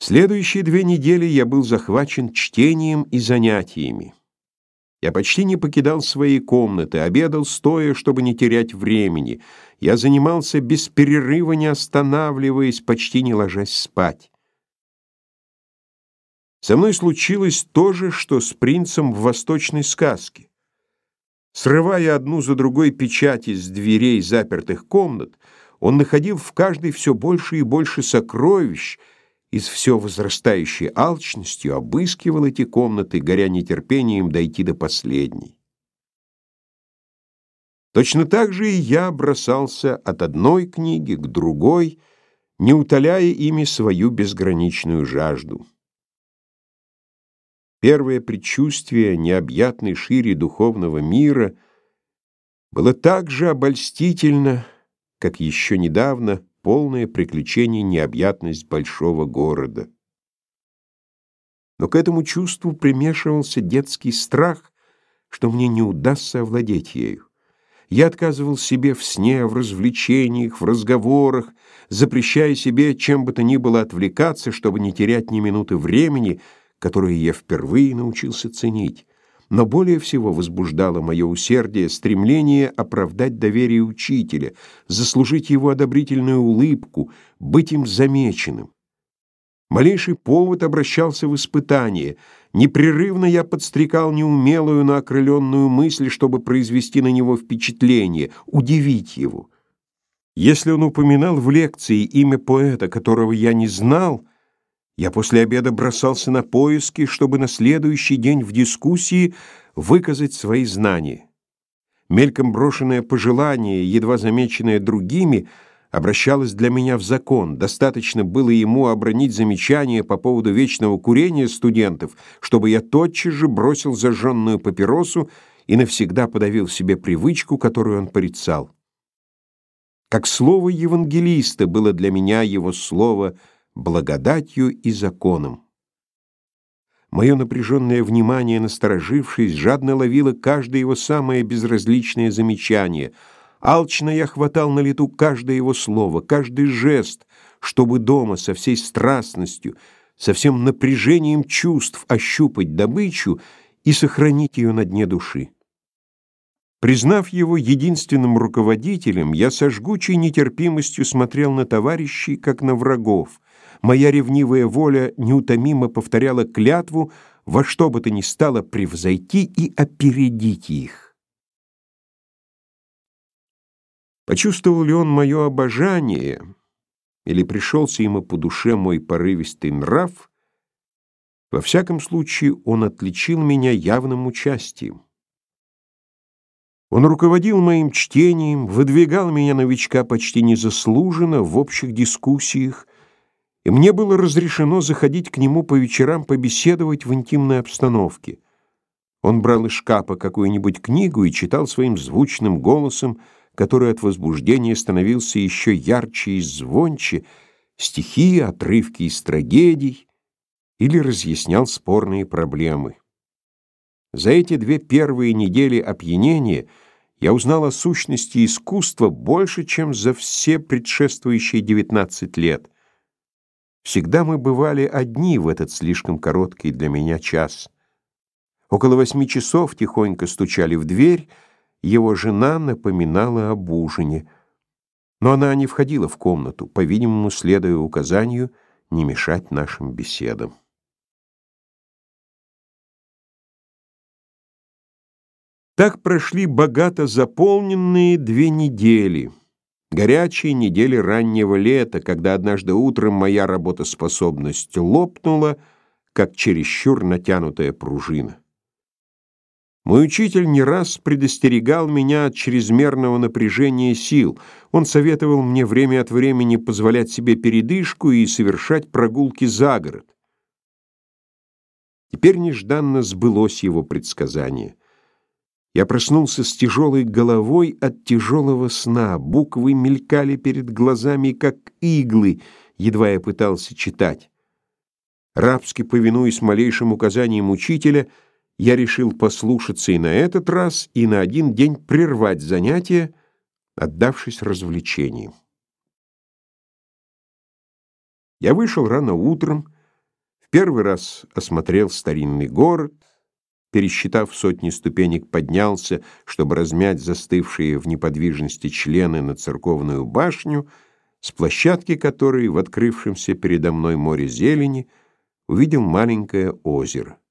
Следующие 2 недели я был захвачен чтением и занятиями. Я почти не покидал своей комнаты, обедал стоя, чтобы не терять времени. Я занимался без перерыва, не останавливаясь, почти не ложась спать. Со мной случилось то же, что с принцем в восточной сказке. Срывая одну за другой печати с дверей запертых комнат, он находил в каждой все больше и больше сокровищ, и с все возрастающей алчностью обыскивал эти комнаты, горя нетерпением дойти до последней. Точно так же и я бросался от одной книги к другой, не утоляя ими свою безграничную жажду. Первое предчувствие необъятной шире духовного мира было так же обольстительно, как еще недавно полное приключение необъятность большого города. Но к этому чувству примешивался детский страх, что мне не удастся овладеть ею. Я отказывал себе в сне, в развлечениях, в разговорах, запрещая себе чем бы то ни было отвлекаться, чтобы не терять ни минуты времени, которое я впервые научился ценить. Но более всего возбуждало мое усердие стремление оправдать доверие учителя, заслужить его одобрительную улыбку, быть им замеченным. Малейший повод обращался в испытание. Непрерывно я подстрекал неумелую, но окрыленную мысль, чтобы произвести на него впечатление, удивить его. Если он упоминал в лекции имя поэта, которого я не знал, я после обеда бросался на поиски, чтобы на следующий день в дискуссии выказать свои знания. Мельком брошенное пожелание, едва замеченное другими, обращалось для меня в закон. Достаточно было ему обронить замечание по поводу вечного курения студентов, чтобы я тотчас же бросил зажженную папиросу и навсегда подавил в себе привычку, которую он порицал. Как слово евангелиста было для меня его слово благодатью и законом. Мое напряженное внимание, насторожившись, жадно ловило каждое его самое безразличное замечание. Алчно я хватал на лету каждое его слово, каждый жест, чтобы дома со всей страстностью, со всем напряжением чувств ощупать добычу и сохранить ее на дне души. Признав его единственным руководителем, я со жгучей нетерпимостью смотрел на товарищей, как на врагов. Моя ревнивая воля неутомимо повторяла клятву во что бы то ни стало превзойти и опередить их. Почувствовал ли он мое обожание, или пришелся ему по душе мой порывистый нрав, во всяком случае он отличил меня явным участием. Он руководил моим чтением, выдвигал меня, новичка, почти незаслуженно в общих дискуссиях, и мне было разрешено заходить к нему по вечерам побеседовать в интимной обстановке. Он брал из шкафа какую-нибудь книгу и читал своим звучным голосом, который от возбуждения становился еще ярче и звонче, стихи, отрывки из трагедий, или разъяснял спорные проблемы. За эти 2 первые недели опьянения я узнал о сущности искусства больше, чем за все предшествующие 19 лет. Всегда мы бывали одни в этот слишком короткий для меня час. Около 8 часов тихонько стучали в дверь, его жена напоминала об ужине. Но она не входила в комнату, по-видимому, следуя указанию не мешать нашим беседам. Так прошли богато заполненные 2 недели. Горячие недели раннего лета, когда однажды утром моя работоспособность лопнула, как чересчур натянутая пружина. Мой учитель не раз предостерегал меня от чрезмерного напряжения сил. Он советовал мне время от времени позволять себе передышку и совершать прогулки за город. Теперь нежданно сбылось его предсказание. Я проснулся с тяжелой головой от тяжелого сна. Буквы мелькали перед глазами, как иглы, едва я пытался читать. Рабски повинуясь малейшим указаниям учителя, я решил послушаться и на этот раз, и на один день прервать занятия, отдавшись развлечениям. Я вышел рано утром, В первый раз осмотрел старинный город, пересчитав сотни ступенек, поднялся, чтобы размять застывшие в неподвижности члены на церковную башню, с площадки которой в открывшемся передо мной море зелени увидел маленькое озеро.